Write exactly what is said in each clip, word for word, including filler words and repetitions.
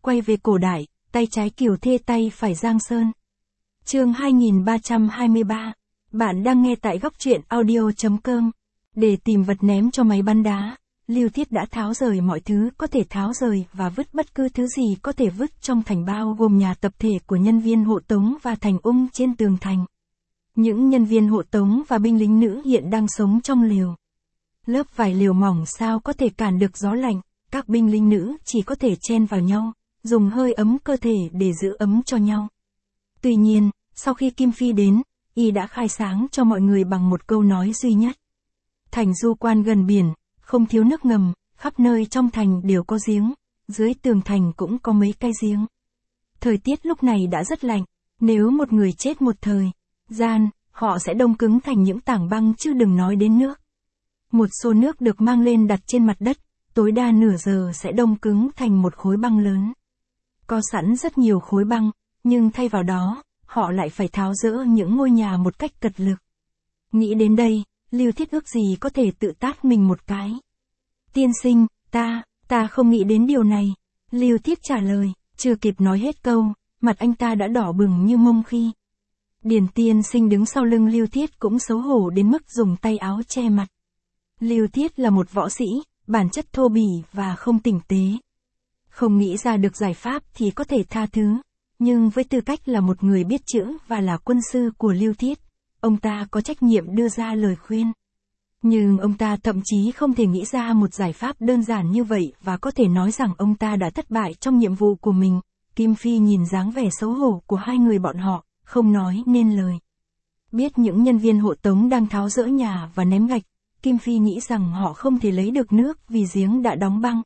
quay về cổ đại, tay trái Kiều Thê tay phải Giang Sơn. Chương hai nghìn ba trăm hai mươi ba. Bạn đang nghe tại góc truyện audio chấm com. Để tìm vật ném cho máy bắn đá, Lưu Thiết đã tháo rời mọi thứ có thể tháo rời và vứt bất cứ thứ gì có thể vứt trong thành, bao gồm nhà tập thể của nhân viên hộ tống và thành ung trên tường thành. Những nhân viên hộ tống và binh lính nữ hiện đang sống trong lều. Lớp vải lều mỏng sao có thể cản được gió lạnh, các binh lính nữ chỉ có thể chen vào nhau, dùng hơi ấm cơ thể để giữ ấm cho nhau. Tuy nhiên, sau khi Kim Phi đến, y đã khai sáng cho mọi người bằng một câu nói duy nhất. Thành Du Quan gần biển, không thiếu nước ngầm, khắp nơi trong thành đều có giếng, dưới tường thành cũng có mấy cái giếng. Thời tiết lúc này đã rất lạnh, nếu một người chết một thời gian, họ sẽ đông cứng thành những tảng băng chứ đừng nói đến nước. Một xô nước được mang lên đặt trên mặt đất, tối đa nửa giờ sẽ đông cứng thành một khối băng lớn. Có sẵn rất nhiều khối băng, nhưng thay vào đó, họ lại phải tháo dỡ những ngôi nhà một cách cật lực. Nghĩ đến đây, Lưu Thiết ước gì có thể tự tát mình một cái. Tiên sinh, ta, ta không nghĩ đến điều này. Lưu Thiết trả lời, chưa kịp nói hết câu, mặt anh ta đã đỏ bừng như mông khi. Điền tiên sinh đứng sau lưng Lưu Thiết cũng xấu hổ đến mức dùng tay áo che mặt. Lưu Thiết là một võ sĩ, bản chất thô bỉ và không tinh tế. Không nghĩ ra được giải pháp thì có thể tha thứ, nhưng với tư cách là một người biết chữ và là quân sư của Lưu Thiết, ông ta có trách nhiệm đưa ra lời khuyên. Nhưng ông ta thậm chí không thể nghĩ ra một giải pháp đơn giản như vậy và có thể nói rằng ông ta đã thất bại trong nhiệm vụ của mình. Kim Phi nhìn dáng vẻ xấu hổ của hai người bọn họ, không nói nên lời. Biết những nhân viên hộ tống đang tháo dỡ nhà và ném gạch, Kim Phi nghĩ rằng họ không thể lấy được nước vì giếng đã đóng băng.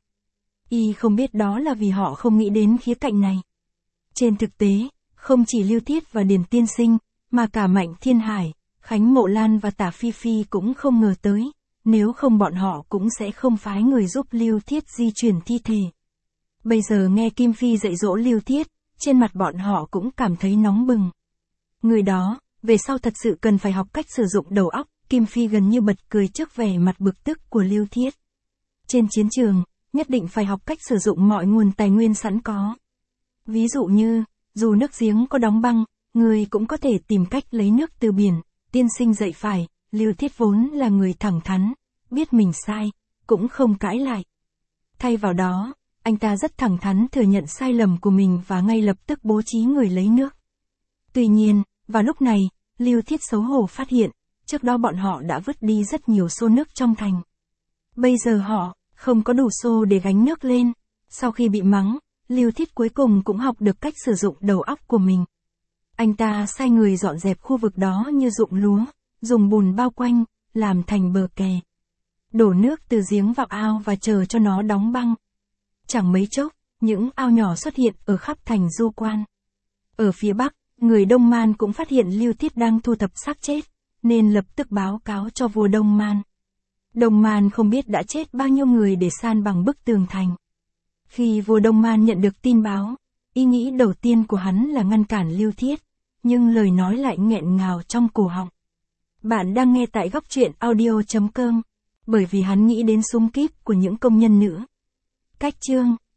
Y không biết đó là vì họ không nghĩ đến khía cạnh này. Trên thực tế, không chỉ Lưu Thiết và Điền tiên sinh, mà cả Mạnh Thiên Hải, Khánh Mộ Lan và Tả Phi Phi cũng không ngờ tới, nếu không bọn họ cũng sẽ không phái người giúp Lưu Thiết di chuyển thi thể. Bây giờ nghe Kim Phi dạy dỗ Lưu Thiết, trên mặt bọn họ cũng cảm thấy nóng bừng. Người đó, về sau thật sự cần phải học cách sử dụng đầu óc. Kim Phi gần như bật cười trước vẻ mặt bực tức của Lưu Thiết. Trên chiến trường, nhất định phải học cách sử dụng mọi nguồn tài nguyên sẵn có. Ví dụ như, dù nước giếng có đóng băng, người cũng có thể tìm cách lấy nước từ biển. Tiên sinh dạy phải, Lưu Thiết vốn là người thẳng thắn, biết mình sai, cũng không cãi lại. Thay vào đó, anh ta rất thẳng thắn thừa nhận sai lầm của mình và ngay lập tức bố trí người lấy nước. Tuy nhiên, vào lúc này, Lưu Thiết xấu hổ phát hiện, trước đó bọn họ đã vứt đi rất nhiều xô nước trong thành. Bây giờ họ không có đủ xô để gánh nước lên. Sau khi bị mắng, Lưu Thiết cuối cùng cũng học được cách sử dụng đầu óc của mình. Anh ta sai người dọn dẹp khu vực đó như ruộng lúa, dùng bùn bao quanh, làm thành bờ kè. Đổ nước từ giếng vào ao và chờ cho nó đóng băng. Chẳng mấy chốc, những ao nhỏ xuất hiện ở khắp thành Du Quan. Ở phía bắc, người Đông Man cũng phát hiện Lưu Thiết đang thu thập xác chết, nên lập tức báo cáo cho vua Đông Man. Đông Man không biết đã chết bao nhiêu người để san bằng bức tường thành. Khi vua Đông Man nhận được tin báo, ý nghĩ đầu tiên của hắn là ngăn cản Lưu Thiết, nhưng lời nói lại nghẹn ngào trong cổ họng. Bạn đang nghe tại góc truyện audio chấm com, bởi vì hắn nghĩ đến súng kíp của những công nhân nữ. Cách chương